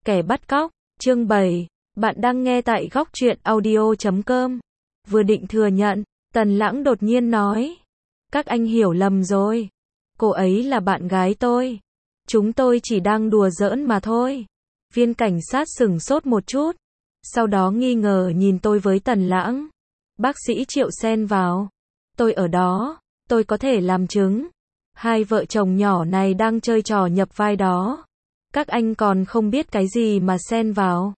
Kẻ bắt cóc, chương 7. Bạn đang nghe tại Góc Truyện Audio.com. Vừa định thừa nhận, Tần Lãng đột nhiên nói. Các anh hiểu lầm rồi. Cô ấy là bạn gái tôi. Chúng tôi chỉ đang đùa giỡn mà thôi. Viên cảnh sát sửng sốt một chút. Sau đó nghi ngờ nhìn tôi với Tần Lãng. Bác sĩ Triệu xen vào. Tôi ở đó, tôi có thể làm chứng. Hai vợ chồng nhỏ này đang chơi trò nhập vai đó. Các anh còn không biết cái gì mà xen vào.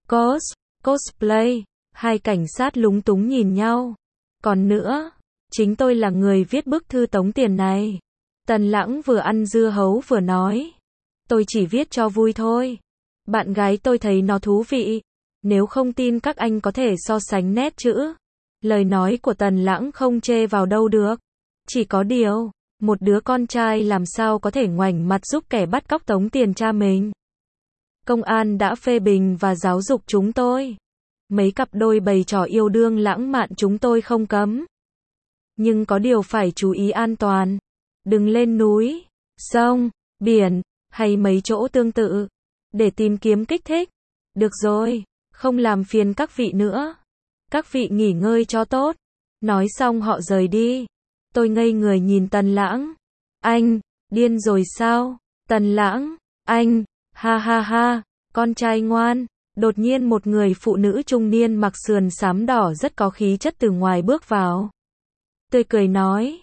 Cosplay. Hai cảnh sát lúng túng nhìn nhau. Còn nữa, chính tôi là người viết bức thư tống tiền này. Tần Lãng vừa ăn dưa hấu vừa nói. Tôi chỉ viết cho vui thôi. Bạn gái tôi thấy nó thú vị. Nếu không tin các anh có thể so sánh nét chữ. Lời nói của Tần Lãng không chê vào đâu được. Chỉ có điều, một đứa con trai làm sao có thể ngoảnh mặt giúp kẻ bắt cóc tống tiền cha mình. Công an đã phê bình và giáo dục chúng tôi. Mấy cặp đôi bày trò yêu đương lãng mạn chúng tôi không cấm. Nhưng có điều phải chú ý an toàn. Đừng lên núi, sông, biển, hay mấy chỗ tương tự, để tìm kiếm kích thích. Được rồi, không làm phiền các vị nữa. Các vị nghỉ ngơi cho tốt. Nói xong họ rời đi. Tôi ngây người nhìn Tần Lãng. Anh, điên rồi sao? Tần Lãng, anh, ha ha ha, con trai ngoan. Đột nhiên một người phụ nữ trung niên mặc sườn xám đỏ rất có khí chất từ ngoài bước vào. Tươi cười nói,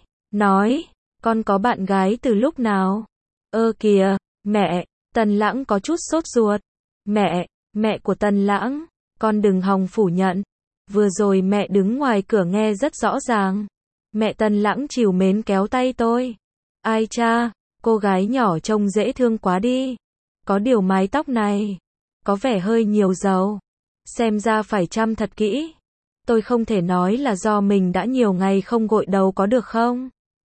con có bạn gái từ lúc nào? Kìa, mẹ. Tần Lãng có chút sốt ruột. Mẹ của Tần Lãng, con đừng hòng phủ nhận. Vừa rồi mẹ đứng ngoài cửa nghe rất rõ ràng. Mẹ Tần Lãng trìu mến kéo tay tôi. Ai cha, cô gái nhỏ trông dễ thương quá đi. Có điều mái tóc này, có vẻ hơi nhiều dầu. Xem ra phải chăm thật kỹ. Tôi không thể nói là do mình đã nhiều ngày không gội đầu có được không?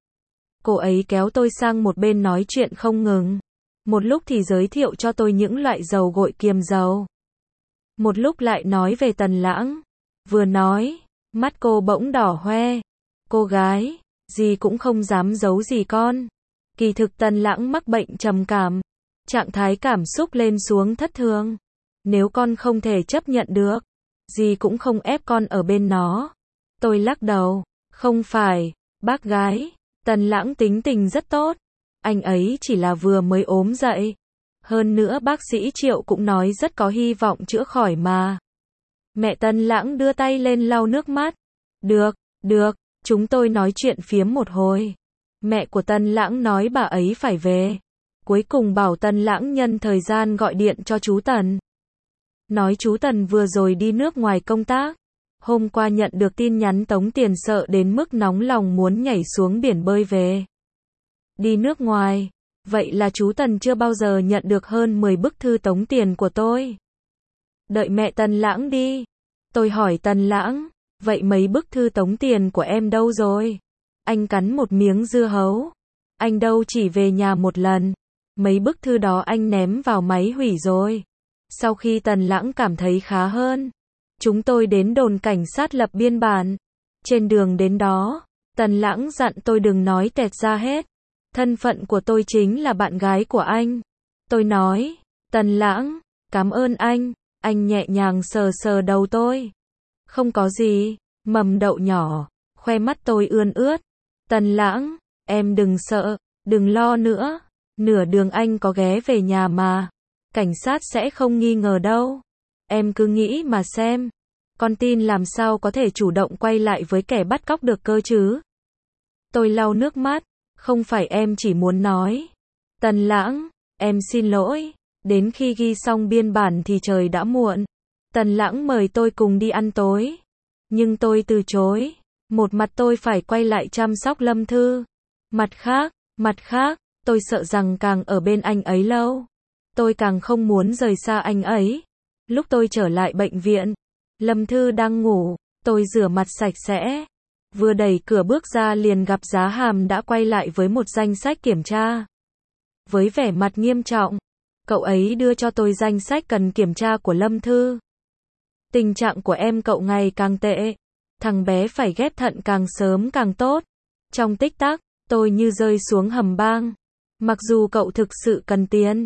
Cô ấy kéo tôi sang một bên nói chuyện không ngừng. Một lúc thì giới thiệu cho tôi những loại dầu gội kiềm dầu. Một lúc lại nói về Tần Lãng. Vừa nói, mắt cô bỗng đỏ hoe. Cô gái, gì cũng không dám giấu gì con. Kỳ thực Tần Lãng mắc bệnh trầm cảm. Trạng thái cảm xúc lên xuống thất thường. Nếu con không thể chấp nhận được, gì cũng không ép con ở bên nó. Tôi lắc đầu. Không phải, bác gái. Tần Lãng tính tình rất tốt. Anh ấy chỉ là vừa mới ốm dậy. Hơn nữa bác sĩ Triệu cũng nói rất có hy vọng chữa khỏi mà. Mẹ Tần Lãng đưa tay lên lau nước mắt. Được, chúng tôi nói chuyện phiếm một hồi. Mẹ của Tần Lãng nói bà ấy phải về. Cuối cùng bảo Tần Lãng nhân thời gian gọi điện cho chú Tần. Nói chú Tần vừa rồi đi nước ngoài công tác. Hôm qua nhận được tin nhắn tống tiền sợ đến mức nóng lòng muốn nhảy xuống biển bơi về. Đi nước ngoài. Vậy là chú Tần chưa bao giờ nhận được hơn 10 bức thư tống tiền của tôi. Đợi mẹ Tần Lãng đi. Tôi hỏi Tần Lãng, vậy mấy bức thư tống tiền của em đâu rồi? Anh cắn một miếng dưa hấu. Anh đâu chỉ về nhà một lần. Mấy bức thư đó anh ném vào máy hủy rồi. Sau khi Tần Lãng cảm thấy khá hơn, chúng tôi đến đồn cảnh sát lập biên bản. Trên đường đến đó, Tần Lãng dặn tôi đừng nói tẹt ra hết. Thân phận của tôi chính là bạn gái của anh. Tôi nói, Tần Lãng, cảm ơn anh. Anh nhẹ nhàng sờ sờ đầu tôi. Không có gì, mầm đậu nhỏ. Khoe mắt tôi ươn ướt. Tần Lãng, em đừng sợ, đừng lo nữa. Nửa đường anh có ghé về nhà mà. Cảnh sát sẽ không nghi ngờ đâu. Em cứ nghĩ mà xem. Con tin làm sao có thể chủ động quay lại với kẻ bắt cóc được cơ chứ? Tôi lau nước mắt. Không phải em chỉ muốn nói. Tần Lãng, em xin lỗi. Đến khi ghi xong biên bản thì trời đã muộn. Tần Lãng mời tôi cùng đi ăn tối. Nhưng tôi từ chối. Một mặt tôi phải quay lại chăm sóc Lâm Thư. Mặt khác, tôi sợ rằng càng ở bên anh ấy lâu, tôi càng không muốn rời xa anh ấy. Lúc tôi trở lại bệnh viện, Lâm Thư đang ngủ. Tôi rửa mặt sạch sẽ. Vừa đẩy cửa bước ra liền gặp Giá Hàm đã quay lại với một danh sách kiểm tra. Với vẻ mặt nghiêm trọng, cậu ấy đưa cho tôi danh sách cần kiểm tra của Lâm Thư. Tình trạng của em cậu ngày càng tệ. Thằng bé phải ghép thận càng sớm càng tốt. Trong tích tắc, tôi như rơi xuống hầm bang. Mặc dù cậu thực sự cần tiền,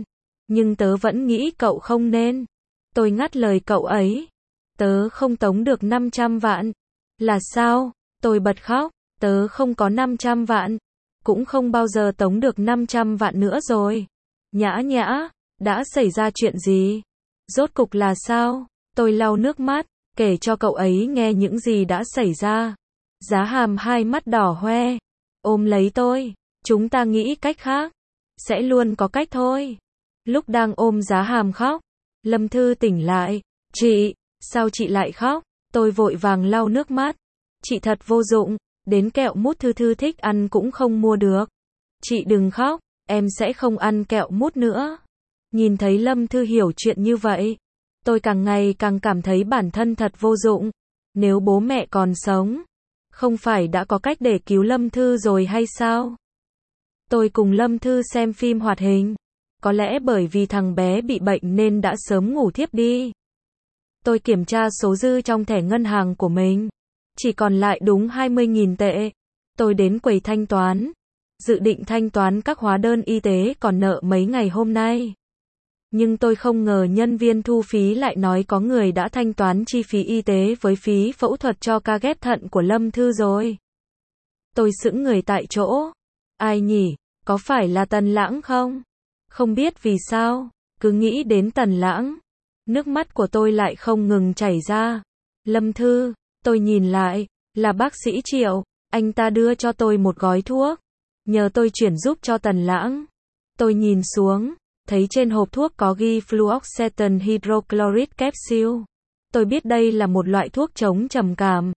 Nhưng tớ vẫn nghĩ cậu không nên. Tôi ngắt lời cậu ấy. Tớ không tống được 500 vạn. Là sao? Tôi bật khóc. Tớ không có 500 vạn. Cũng không bao giờ tống được 500 vạn nữa rồi. Nhã Nhã, đã xảy ra chuyện gì? Rốt cục là sao? Tôi lau nước mắt, kể cho cậu ấy nghe những gì đã xảy ra. Giá Hàm hai mắt đỏ hoe, ôm lấy tôi. Chúng ta nghĩ cách khác. Sẽ luôn có cách thôi. Lúc đang ôm Giá Hàm khóc, Lâm Thư tỉnh lại. Chị, sao chị lại khóc? Tôi vội vàng lau nước mắt. Chị thật vô dụng, đến kẹo mút Thư Thư thích ăn cũng không mua được. Chị đừng khóc, em sẽ không ăn kẹo mút nữa. Nhìn thấy Lâm Thư hiểu chuyện như vậy, tôi càng ngày càng cảm thấy bản thân thật vô dụng. Nếu bố mẹ còn sống, không phải đã có cách để cứu Lâm Thư rồi hay sao? Tôi cùng Lâm Thư xem phim hoạt hình. Có lẽ bởi vì thằng bé bị bệnh nên đã sớm ngủ thiếp đi. Tôi kiểm tra số dư trong thẻ ngân hàng của mình. Chỉ còn lại đúng 20.000 tệ. Tôi đến quầy thanh toán. Dự định thanh toán các hóa đơn y tế còn nợ mấy ngày hôm nay. Nhưng tôi không ngờ nhân viên thu phí lại nói có người đã thanh toán chi phí y tế với phí phẫu thuật cho ca ghép thận của Lâm Thư rồi. Tôi sững người tại chỗ. Ai nhỉ? Có phải là Tần Lãng không? Không biết vì sao, cứ nghĩ đến Tần Lãng. Nước mắt của tôi lại không ngừng chảy ra. Lâm Thư, tôi nhìn lại, là bác sĩ Triệu. Anh ta đưa cho tôi một gói thuốc. Nhờ tôi chuyển giúp cho Tần Lãng. Tôi nhìn xuống, thấy trên hộp thuốc có ghi Fluoxetine hydrochloride capsule. Tôi biết đây là một loại thuốc chống trầm cảm.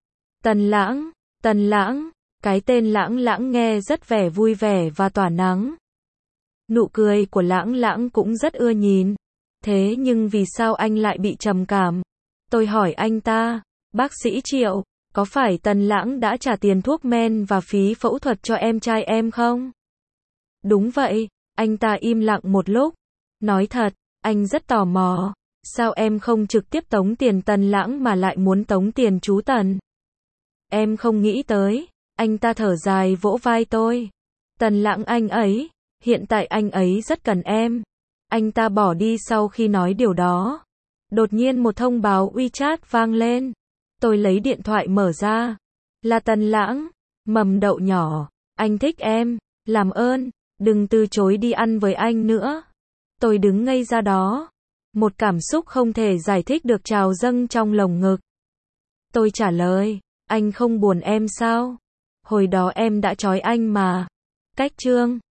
Tần Lãng, cái tên Lãng Lãng nghe rất vẻ vui vẻ và tỏa nắng. Nụ cười của Lãng Lãng cũng rất ưa nhìn. Thế nhưng vì sao anh lại bị trầm cảm? Tôi hỏi anh ta, bác sĩ Triệu, có phải Tần Lãng đã trả tiền thuốc men và phí phẫu thuật cho em trai em không? Đúng vậy, anh ta im lặng một lúc. Nói thật, anh rất tò mò. Sao em không trực tiếp tống tiền Tần Lãng mà lại muốn tống tiền chú Tần? Em không nghĩ tới. Anh ta thở dài vỗ vai tôi. Tần Lãng anh ấy, hiện tại anh ấy rất cần em. Anh ta bỏ đi sau khi nói điều đó. Đột nhiên một thông báo WeChat vang lên. Tôi lấy điện thoại mở ra. Là Tần Lãng. Mầm đậu nhỏ. Anh thích em. Làm ơn, đừng từ chối đi ăn với anh nữa. Tôi đứng ngây ra đó. Một cảm xúc không thể giải thích được trào dâng trong lồng ngực. Tôi trả lời, anh không buồn em sao? Hồi đó em đã trói anh mà. Cách chương